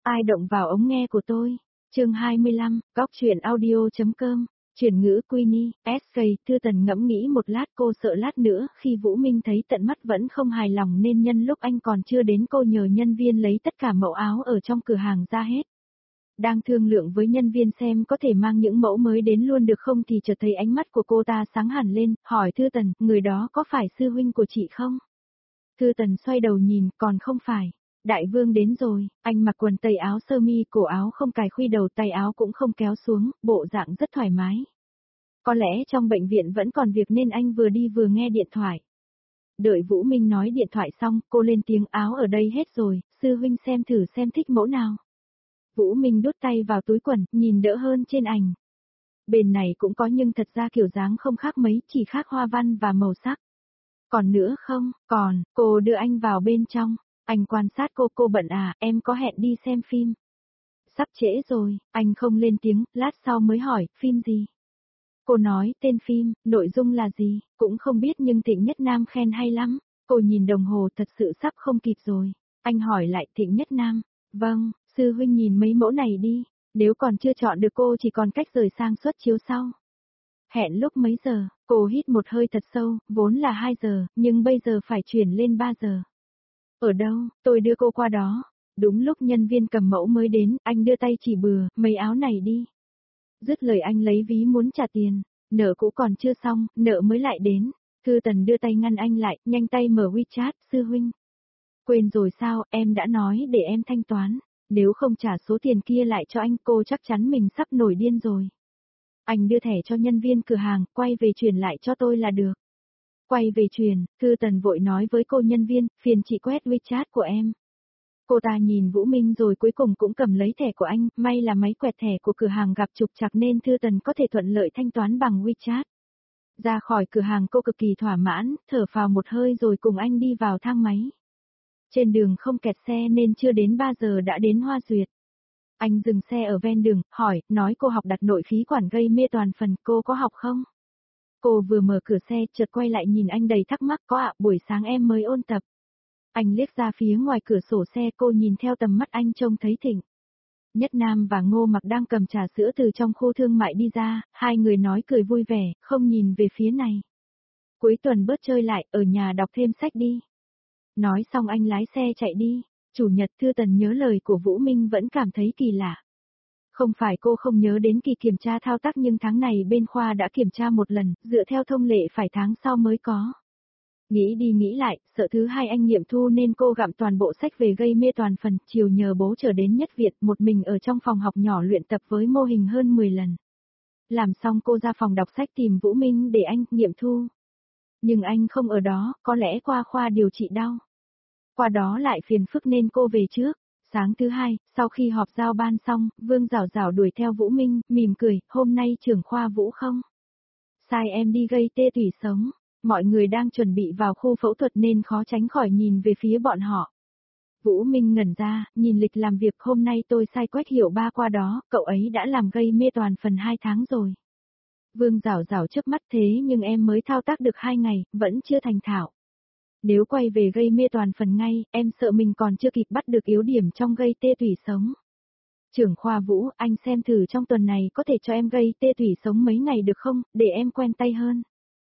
Ai động vào ống nghe của tôi? Chương 25, góc truyện audio.com. Chuyển ngữ Queenie, SK, Thư Tần ngẫm nghĩ một lát, cô sợ lát nữa khi Vũ Minh thấy tận mắt vẫn không hài lòng nên nhân lúc anh còn chưa đến cô nhờ nhân viên lấy tất cả mẫu áo ở trong cửa hàng ra hết. Đang thương lượng với nhân viên xem có thể mang những mẫu mới đến luôn được không thì chợt thấy ánh mắt của cô ta sáng hẳn lên, hỏi Thư Tần, người đó có phải sư huynh của chị không? Thư Tần xoay đầu nhìn, còn không phải. Đại vương đến rồi, anh mặc quần tây áo sơ mi, cổ áo không cài khuy đầu, tay áo cũng không kéo xuống, bộ dạng rất thoải mái. Có lẽ trong bệnh viện vẫn còn việc nên anh vừa đi vừa nghe điện thoại. Đợi Vũ Minh nói điện thoại xong, cô lên tiếng, áo ở đây hết rồi, sư huynh xem thử xem thích mẫu nào. Vũ Minh đút tay vào túi quần, nhìn đỡ hơn trên ảnh. Bên này cũng có nhưng thật ra kiểu dáng không khác mấy, chỉ khác hoa văn và màu sắc. Còn nữa không? Còn, cô đưa anh vào bên trong. Anh quan sát cô bận à, em có hẹn đi xem phim. Sắp trễ rồi, anh không lên tiếng, lát sau mới hỏi, phim gì? Cô nói, tên phim, nội dung là gì, cũng không biết nhưng Thịnh Nhất Nam khen hay lắm. Cô nhìn đồng hồ thật sự sắp không kịp rồi. Anh hỏi lại Thịnh Nhất Nam. Vâng, sư huynh nhìn mấy mẫu này đi. Nếu còn chưa chọn được cô chỉ còn cách rời sang suất chiếu sau. Hẹn lúc mấy giờ, cô hít một hơi thật sâu, vốn là 2 giờ, nhưng bây giờ phải chuyển lên 3 giờ. Ở đâu, tôi đưa cô qua đó. Đúng lúc nhân viên cầm mẫu mới đến, anh đưa tay chỉ bừa, mấy áo này đi. Dứt lời anh lấy ví muốn trả tiền, nợ cũ còn chưa xong, nợ mới lại đến. Thư Tần đưa tay ngăn anh lại, nhanh tay mở WeChat, sư huynh. Quên rồi sao, em đã nói để em thanh toán. Nếu không trả số tiền kia lại cho anh, cô chắc chắn mình sắp nổi điên rồi. Anh đưa thẻ cho nhân viên cửa hàng, quay về chuyển lại cho tôi là được. Quay về truyền, Thư Tần vội nói với cô nhân viên, phiền chị quét WeChat của em. Cô ta nhìn Vũ Minh rồi cuối cùng cũng cầm lấy thẻ của anh, may là máy quẹt thẻ của cửa hàng gặp trục trặc nên Thư Tần có thể thuận lợi thanh toán bằng WeChat. Ra khỏi cửa hàng cô cực kỳ thỏa mãn, thở phào một hơi rồi cùng anh đi vào thang máy. Trên đường không kẹt xe nên chưa đến 3 giờ đã đến Hoa Duyệt. Anh dừng xe ở ven đường, hỏi, nói cô học đặt nội khí quản gây mê toàn phần, cô có học không? Cô vừa mở cửa xe, chợt quay lại nhìn anh đầy thắc mắc, có ạ, buổi sáng em mới ôn tập. Anh liếc ra phía ngoài cửa sổ xe, cô nhìn theo tầm mắt anh trông thấy Thịnh Nhất Nam và Ngô Mặc đang cầm trà sữa từ trong khu thương mại đi ra, hai người nói cười vui vẻ, không nhìn về phía này. Cuối tuần bớt chơi lại, ở nhà đọc thêm sách đi. Nói xong anh lái xe chạy đi. Chủ nhật Thư Tần nhớ lời của Vũ Minh vẫn cảm thấy kỳ lạ. Không phải cô không nhớ đến kỳ kiểm tra thao tác nhưng tháng này bên khoa đã kiểm tra một lần, dựa theo thông lệ phải tháng sau mới có. Nghĩ đi nghĩ lại, sợ thứ hai anh nghiệm thu nên cô gặm toàn bộ sách về gây mê toàn phần, chiều nhờ bố trở đến Nhất Việt một mình ở trong phòng học nhỏ luyện tập với mô hình hơn 10 lần. Làm xong cô ra phòng đọc sách tìm Vũ Minh để anh nghiệm thu. Nhưng anh không ở đó, có lẽ qua khoa điều trị đau. Qua đó lại phiền phức nên cô về trước. Sáng thứ hai, sau khi họp giao ban xong, Vương Giảo Giảo đuổi theo Vũ Minh, mỉm cười, hôm nay trưởng khoa Vũ không? Sai em đi gây tê tủy sống. Mọi người đang chuẩn bị vào khu phẫu thuật nên khó tránh khỏi nhìn về phía bọn họ. Vũ Minh ngẩn ra, nhìn lịch làm việc, hôm nay tôi sai quét hiệu ba qua đó, cậu ấy đã làm gây mê toàn phần 2 tháng rồi. Vương Giảo Giảo chớp mắt, thế nhưng em mới thao tác được 2 ngày, vẫn chưa thành thạo. Nếu quay về gây mê toàn phần ngay, em sợ mình còn chưa kịp bắt được yếu điểm trong gây tê tủy sống. Trưởng khoa Vũ, anh xem thử trong tuần này có thể cho em gây tê tủy sống mấy ngày được không, để em quen tay hơn.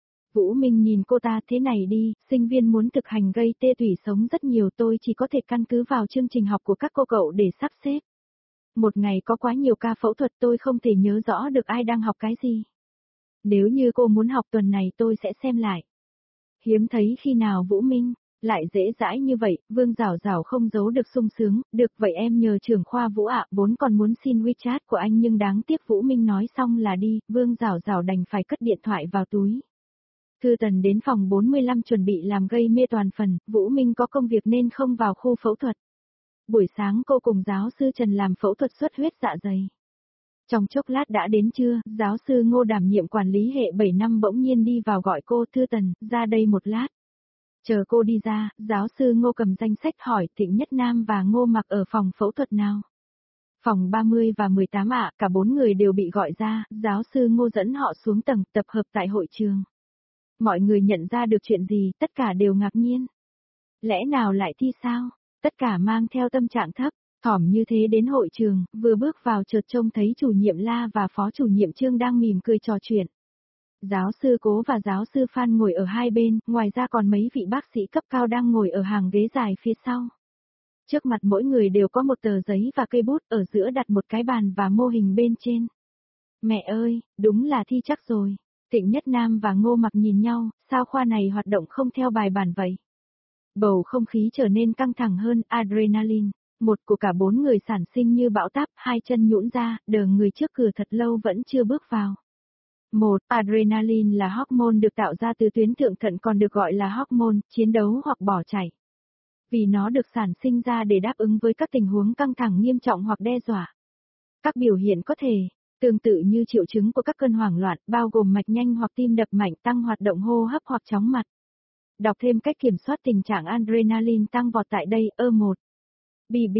Vũ Minh nhìn cô ta, thế này đi, sinh viên muốn thực hành gây tê tủy sống rất nhiều, tôi chỉ có thể căn cứ vào chương trình học của các cô cậu để sắp xếp. Một ngày có quá nhiều ca phẫu thuật tôi không thể nhớ rõ được ai đang học cái gì. Nếu như cô muốn học tuần này tôi sẽ xem lại. Hiếm thấy khi nào Vũ Minh lại dễ dãi như vậy, Vương Giảo Giảo không giấu được sung sướng, được vậy em nhờ trưởng khoa Vũ ạ, vốn còn muốn xin WeChat của anh nhưng đáng tiếc Vũ Minh nói xong là đi, Vương Giảo Giảo đành phải cất điện thoại vào túi. Thư Tần đến phòng 45 chuẩn bị làm gây mê toàn phần, Vũ Minh có công việc nên không vào khu phẫu thuật. Buổi sáng cô cùng giáo sư Trần làm phẫu thuật xuất huyết dạ dày. Trong chốc lát đã đến trưa, giáo sư Ngô đảm nhiệm quản lý hệ 7 năm bỗng nhiên đi vào gọi cô, Thư Tần, ra đây một lát. Chờ cô đi ra, giáo sư Ngô cầm danh sách hỏi Thịnh Nhất Nam và Ngô Mặc ở phòng phẫu thuật nào. Phòng 30 và 18 ạ, cả 4 người đều bị gọi ra, giáo sư Ngô dẫn họ xuống tầng tập hợp tại hội trường. Mọi người nhận ra được chuyện gì, tất cả đều ngạc nhiên. Lẽ nào lại thi sao? Tất cả mang theo tâm trạng thấp. Thỏm như thế đến hội trường, vừa bước vào chợt trông thấy chủ nhiệm La và phó chủ nhiệm Trương đang mỉm cười trò chuyện. Giáo sư Cố và giáo sư Phan ngồi ở hai bên, ngoài ra còn mấy vị bác sĩ cấp cao đang ngồi ở hàng ghế dài phía sau. Trước mặt mỗi người đều có một tờ giấy và cây bút, ở giữa đặt một cái bàn và mô hình bên trên. Mẹ ơi, đúng là thi chắc rồi. Trịnh Nhất Nam và Ngô Mặc nhìn nhau, sao khoa này hoạt động không theo bài bản vậy? Bầu không khí trở nên căng thẳng hơn, adrenaline. Một của cả bốn người sản sinh như bão táp, hai chân nhũn ra, đờ người trước cửa thật lâu vẫn chưa bước vào. Một, adrenaline là hormone được tạo ra từ tuyến thượng thận, còn được gọi là hormone chiến đấu hoặc bỏ chạy. Vì nó được sản sinh ra để đáp ứng với các tình huống căng thẳng nghiêm trọng hoặc đe dọa. Các biểu hiện có thể tương tự như triệu chứng của các cơn hoảng loạn, bao gồm mạch nhanh hoặc tim đập mạnh, tăng hoạt động hô hấp hoặc chóng mặt. Đọc thêm cách kiểm soát tình trạng adrenaline tăng vọt tại đây. E1. BB,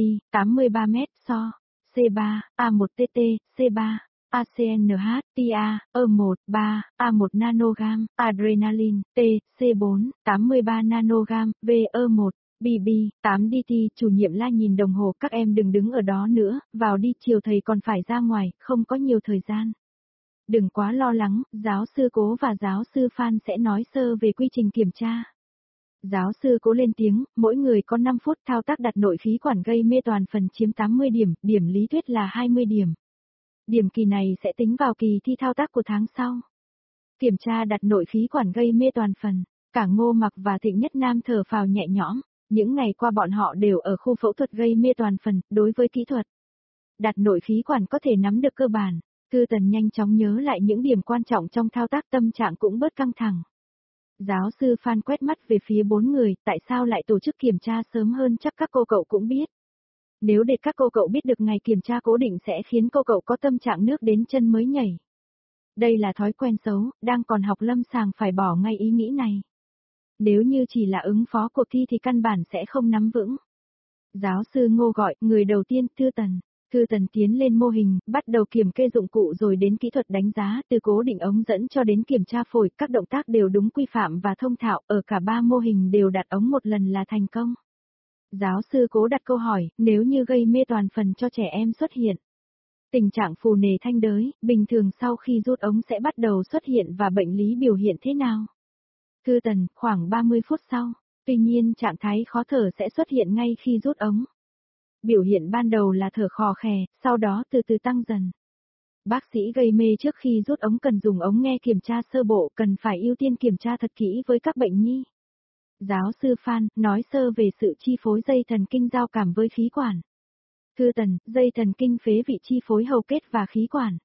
83m so. C3, A1TT, C3, ACNH, TA, E1, 3, A1 nanogam, adrenaline, T, C4, 83 nanogam, VE1. BB, 8DT, chủ nhiệm La nhìn đồng hồ, các em đừng đứng ở đó nữa, vào đi, chiều thầy còn phải ra ngoài, không có nhiều thời gian. Đừng quá lo lắng, giáo sư Cố và giáo sư Phan sẽ nói sơ về quy trình kiểm tra. Giáo sư Cố lên tiếng, mỗi người có 5 phút thao tác đặt nội khí quản gây mê toàn phần chiếm 80 điểm, điểm lý thuyết là 20 điểm. Điểm kỳ này sẽ tính vào kỳ thi thao tác của tháng sau. Kiểm tra đặt nội khí quản gây mê toàn phần, cả Ngô Mặc và Trịnh Nhất Nam thở phào nhẹ nhõm. Những ngày qua bọn họ đều ở khu phẫu thuật gây mê toàn phần, đối với kỹ thuật đặt nội khí quản có thể nắm được cơ bản. Thư Tần nhanh chóng nhớ lại những điểm quan trọng trong thao tác, tâm trạng cũng bớt căng thẳng. Giáo sư Phan quét mắt về phía bốn người, tại sao lại tổ chức kiểm tra sớm hơn, chắc các cô cậu cũng biết. Nếu để các cô cậu biết được ngày kiểm tra cố định sẽ khiến cô cậu có tâm trạng nước đến chân mới nhảy. Đây là thói quen xấu, đang còn học lâm sàng phải bỏ ngay ý nghĩ này. Nếu như chỉ là ứng phó cuộc thi thì căn bản sẽ không nắm vững. Giáo sư Ngô gọi, người đầu tiên, Thư Tần. Thư Tần tiến lên mô hình, bắt đầu kiểm kê dụng cụ rồi đến kỹ thuật đánh giá, từ cố định ống dẫn cho đến kiểm tra phổi, các động tác đều đúng quy phạm và thông thạo, ở cả ba mô hình đều đặt ống một lần là thành công. Giáo sư Cố đặt câu hỏi, nếu như gây mê toàn phần cho trẻ em xuất hiện. Tình trạng phù nề thanh đới, bình thường sau khi rút ống sẽ bắt đầu xuất hiện và bệnh lý biểu hiện thế nào? Thư Tần, khoảng 30 phút sau, tuy nhiên trạng thái khó thở sẽ xuất hiện ngay khi rút ống. Biểu hiện ban đầu là thở khò khè, sau đó từ từ tăng dần. Bác sĩ gây mê trước khi rút ống cần dùng ống nghe kiểm tra sơ bộ, cần phải ưu tiên kiểm tra thật kỹ với các bệnh nhi. Giáo sư Phan nói sơ về sự chi phối dây thần kinh giao cảm với khí quản. Thư Tần, dây thần kinh phế vị chi phối hầu kết và khí quản.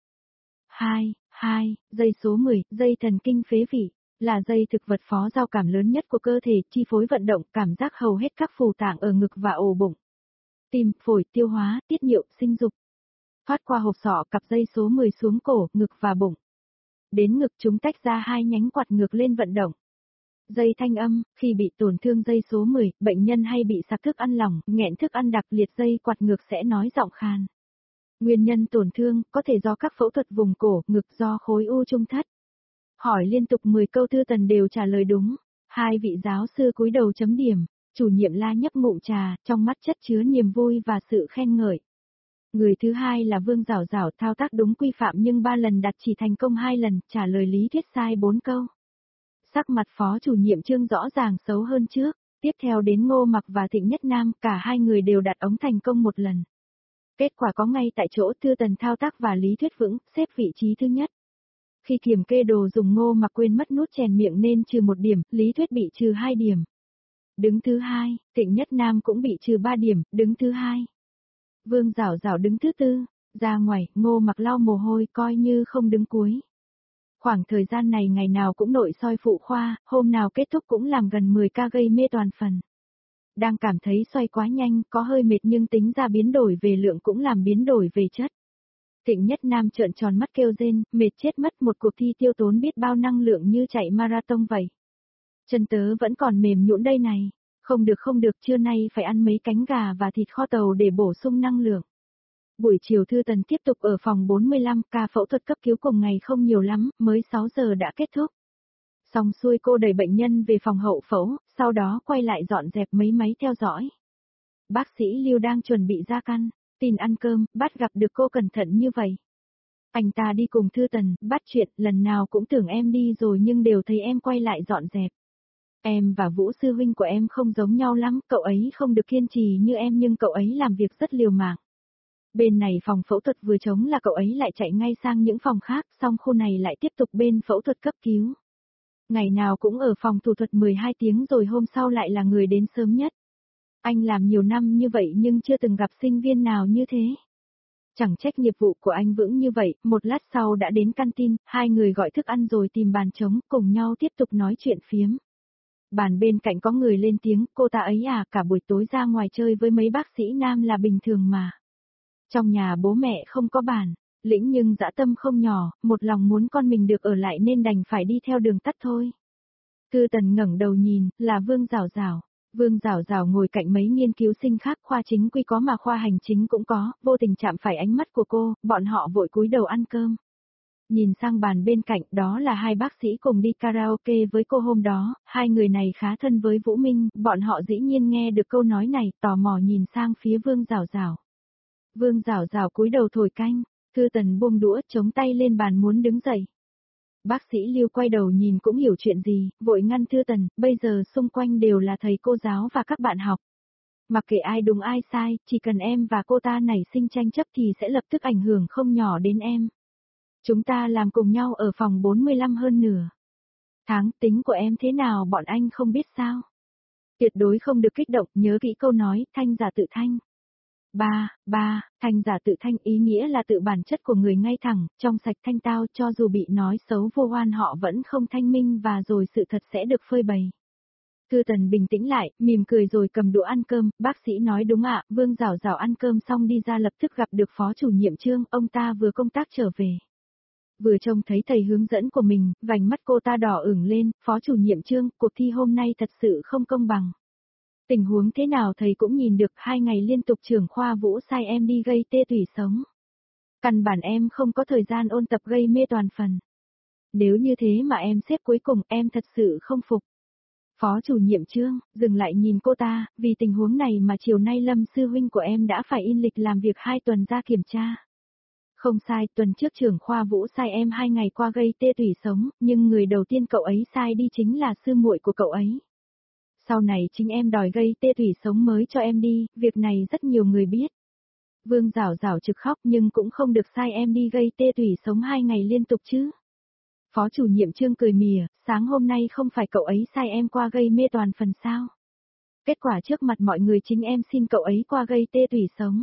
2. Dây số 10, dây thần kinh phế vị, là dây thực vật phó giao cảm lớn nhất của cơ thể, chi phối vận động, cảm giác hầu hết các phủ tạng ở ngực và ổ bụng. Tim, phổi, tiêu hóa, tiết niệu, sinh dục. Thoát qua hộp sọ, cặp dây số 10 xuống cổ, ngực và bụng. Đến ngực chúng tách ra hai nhánh quạt ngược lên vận động. Dây thanh âm, khi bị tổn thương dây số 10, bệnh nhân hay bị sặc thức ăn lỏng, nghẹn thức ăn đặc, liệt dây quạt ngược sẽ nói giọng khan. Nguyên nhân tổn thương, có thể do các phẫu thuật vùng cổ, ngực, do khối u trung thất. Hỏi liên tục 10 câu, Thư Tần đều trả lời đúng. Hai vị giáo sư cúi đầu chấm điểm, chủ nhiệm La nhấp ngụm trà, trong mắt chất chứa niềm vui và sự khen ngợi. Người thứ hai là Vương Giảo Giảo, thao tác đúng quy phạm nhưng 3 lần đặt chỉ thành công 2 lần, trả lời lý thuyết sai 4 câu. Sắc mặt phó chủ nhiệm Trương rõ ràng xấu hơn trước, tiếp theo đến Ngô Mặc và Trịnh Nhất Nam, cả hai người đều đặt ống thành công 1 lần. Kết quả có ngay tại chỗ, Thư Tần thao tác và lý thuyết vững, xếp vị trí thứ nhất. Khi kiểm kê đồ dùng, Ngô Mặc quên mất nút chèn miệng nên trừ 1 điểm, lý thuyết bị trừ 2 điểm. Đứng thứ hai, Trịnh Nhất Nam cũng bị trừ 3 điểm, đứng thứ hai. Vương Giảo Giảo đứng thứ tư, ra ngoài, Ngô Mặc lau mồ hôi coi như không đứng cuối. Khoảng thời gian này ngày nào cũng nội soi phụ khoa, hôm nào kết thúc cũng làm gần 10 ca gây mê toàn phần. Đang cảm thấy xoay quá nhanh, có hơi mệt nhưng tính ra biến đổi về lượng cũng làm biến đổi về chất. Trịnh Nhất Nam trợn tròn mắt kêu rên, mệt chết mất, một cuộc thi tiêu tốn biết bao năng lượng như chạy marathon vậy. Chân tớ vẫn còn mềm nhũn đây này. Không được, trưa nay phải ăn mấy cánh gà và thịt kho tàu để bổ sung năng lượng. Buổi chiều Thư Tần tiếp tục ở phòng 45, ca phẫu thuật cấp cứu cùng ngày không nhiều lắm, mới 6 giờ đã kết thúc. Xong xuôi cô đẩy bệnh nhân về phòng hậu phẫu, sau đó quay lại dọn dẹp mấy máy theo dõi. bác sĩ Lưu đang chuẩn bị ra căn, tin ăn cơm, bắt gặp được cô cẩn thận như vậy. Anh ta đi cùng Thư Tần, bắt chuyện, lần nào cũng tưởng em đi rồi nhưng đều thấy em quay lại dọn dẹp. Em và Vũ sư huynh của em không giống nhau lắm, cậu ấy không được kiên trì như em nhưng cậu ấy làm việc rất liều mạng. Bên này phòng phẫu thuật vừa trống là cậu ấy lại chạy ngay sang những phòng khác, xong khu này lại tiếp tục bên phẫu thuật cấp cứu. Ngày nào cũng ở phòng thủ thuật 12 tiếng rồi hôm sau lại là người đến sớm nhất. Anh làm nhiều năm như vậy nhưng chưa từng gặp sinh viên nào như thế. Chẳng trách nghiệp vụ của anh vững như vậy, một lát sau đã đến canteen, hai người gọi thức ăn rồi tìm bàn trống, cùng nhau tiếp tục nói chuyện phiếm. Bàn bên cạnh có người lên tiếng, cô ta ấy à, cả buổi tối ra ngoài chơi với mấy bác sĩ nam là bình thường mà. Trong nhà bố mẹ không có bàn, Lĩnh nhưng dã tâm không nhỏ, một lòng muốn con mình được ở lại nên đành phải đi theo đường tắt thôi. Thư Tần ngẩng đầu nhìn, là Vương Giảo Giảo. Vương Giảo Giảo ngồi cạnh mấy nghiên cứu sinh khác, khoa chính quy có mà khoa hành chính cũng có, vô tình chạm phải ánh mắt của cô, bọn họ vội cúi đầu ăn cơm. Nhìn sang bàn bên cạnh, đó là hai bác sĩ cùng đi karaoke với cô hôm đó, hai người này khá thân với Vũ Minh, bọn họ dĩ nhiên nghe được câu nói này, tò mò nhìn sang phía Vương Giảo Giảo. Vương Giảo Giảo cúi đầu thổi canh, Thư Tần buông đũa chống tay lên bàn muốn đứng dậy. Bác sĩ Lưu quay đầu nhìn cũng hiểu chuyện gì, vội ngăn Thư Tần, bây giờ xung quanh đều là thầy cô giáo và các bạn học. Mặc kệ ai đúng ai sai, chỉ cần em và cô ta nảy sinh tranh chấp thì sẽ lập tức ảnh hưởng không nhỏ đến em. Chúng ta làm cùng nhau ở phòng 45 hơn nửa tháng, tính của em thế nào bọn anh không biết sao. Tuyệt đối không được kích động, nhớ kỹ câu nói, thanh giả tự thanh. Thanh giả tự thanh ý nghĩa là tự bản chất của người ngay thẳng, trong sạch thanh tao, cho dù bị nói xấu vô oan họ vẫn không thanh minh và rồi sự thật sẽ được phơi bày. Thư Tần bình tĩnh lại, mỉm cười rồi cầm đũa ăn cơm, bác sĩ nói đúng ạ, Vương Giảo Giảo ăn cơm xong đi ra lập tức gặp được phó chủ nhiệm Trương, ông ta vừa công tác trở về. Vừa trông thấy thầy hướng dẫn của mình, vành mắt cô ta đỏ ửng lên, phó chủ nhiệm Trương, cuộc thi hôm nay thật sự không công bằng. Tình huống thế nào thầy cũng nhìn được, 2 ngày liên tục trưởng khoa Vũ sai em đi gây tê tủy sống. Căn bản em không có thời gian ôn tập gây mê toàn phần. Nếu như thế mà em xếp cuối cùng em thật sự không phục. Phó chủ nhiệm Trương, dừng lại nhìn cô ta, vì tình huống này mà chiều nay Lâm sư huynh của em đã phải in lịch làm việc 2 tuần ra kiểm tra. Không sai, tuần trước trưởng khoa Vũ sai em 2 ngày qua gây tê tủy sống, nhưng người đầu tiên cậu ấy sai đi chính là sư muội của cậu ấy. Sau này chính em đòi gây tê tủy sống mới cho em đi, việc này rất nhiều người biết. Vương Giảo Giảo trực khóc nhưng cũng không được sai em đi gây tê tủy sống 2 ngày liên tục chứ. Phó chủ nhiệm Trương cười mỉa, sáng hôm nay không phải cậu ấy sai em qua gây mê toàn phần sao. Kết quả trước mặt mọi người chính em xin cậu ấy qua gây tê tủy sống.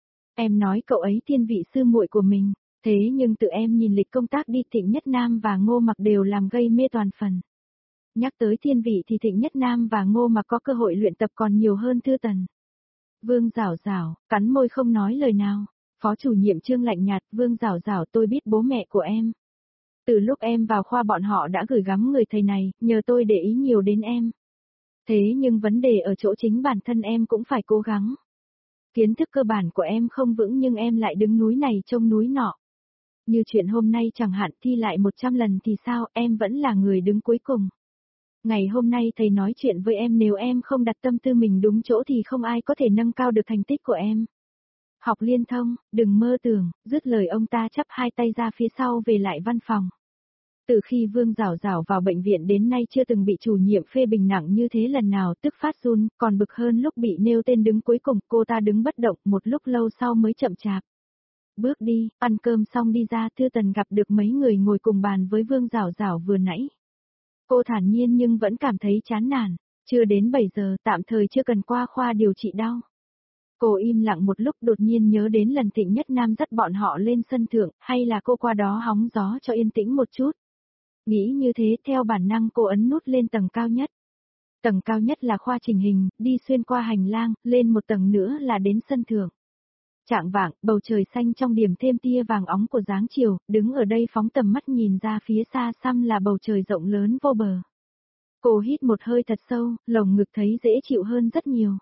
Em nói cậu ấy thiên vị sư muội của mình, thế nhưng tự em nhìn lịch công tác đi Thịnh Nhất Nam và Ngô Mặc đều làm gây mê toàn phần. Nhắc tới thiên vị thì Thịnh Nhất Nam và Ngô Mặc có cơ hội luyện tập còn nhiều hơn Thư Tần. Vương Giảo Giảo, cắn môi không nói lời nào. Phó chủ nhiệm Trương lạnh nhạt, Vương Giảo Giảo tôi biết bố mẹ của em. Từ lúc em vào khoa bọn họ đã gửi gắm người thầy này, nhờ tôi để ý nhiều đến em. Thế nhưng vấn đề ở chỗ chính bản thân em cũng phải cố gắng. Kiến thức cơ bản của em không vững nhưng em lại đứng núi này trông núi nọ. Như chuyện hôm nay chẳng hạn thi lại 100 lần thì sao, em vẫn là người đứng cuối cùng. Ngày hôm nay thầy nói chuyện với em nếu em không đặt tâm tư mình đúng chỗ thì không ai có thể nâng cao được thành tích của em. Học liên thông, đừng mơ tưởng, dứt lời ông ta chắp hai tay ra phía sau về lại văn phòng. Từ khi Vương Giảo Giảo vào bệnh viện đến nay chưa từng bị chủ nhiệm phê bình nặng như thế lần nào, tức phát run, còn bực hơn lúc bị nêu tên đứng cuối cùng, cô ta đứng bất động một lúc lâu sau mới chậm chạp. Bước đi, ăn cơm xong đi ra, Thư Tần gặp được mấy người ngồi cùng bàn với Vương Giảo Giảo vừa nãy. Cô thản nhiên nhưng vẫn cảm thấy chán nản, chưa đến 7 giờ, tạm thời chưa cần qua khoa điều trị đau. Cô im lặng một lúc đột nhiên nhớ đến lần Thịnh Nhất Nam dắt bọn họ lên sân thượng, hay là cô qua đó hóng gió cho yên tĩnh một chút. Nghĩ như thế theo bản năng cô ấn nút lên tầng cao nhất. Tầng cao nhất là khoa chỉnh hình, đi xuyên qua hành lang, lên một tầng nữa là đến sân thượng. Trạng vạng, bầu trời xanh trong điểm thêm tia vàng óng của dáng chiều, đứng ở đây phóng tầm mắt nhìn ra phía xa xăm là bầu trời rộng lớn vô bờ. Cô hít một hơi thật sâu, lồng ngực thấy dễ chịu hơn rất nhiều.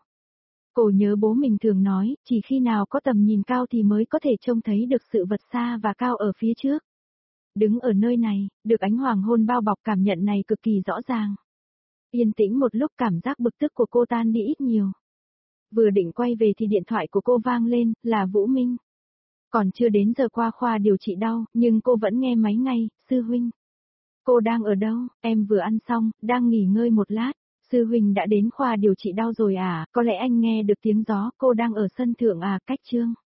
Cô nhớ bố mình thường nói, chỉ khi nào có tầm nhìn cao thì mới có thể trông thấy được sự vật xa và cao ở phía trước. Đứng ở nơi này, được ánh hoàng hôn bao bọc cảm nhận này cực kỳ rõ ràng. Yên tĩnh một lúc cảm giác bực tức của cô tan đi ít nhiều. Vừa định quay về thì điện thoại của cô vang lên, là Vũ Minh. Còn chưa đến giờ qua khoa điều trị đau, nhưng cô vẫn nghe máy ngay, sư huynh. Cô đang ở đâu, em vừa ăn xong, đang nghỉ ngơi một lát. Sư huynh đã đến khoa điều trị đau rồi à, có lẽ anh nghe được tiếng gió, cô đang ở sân thượng à, cách Trương.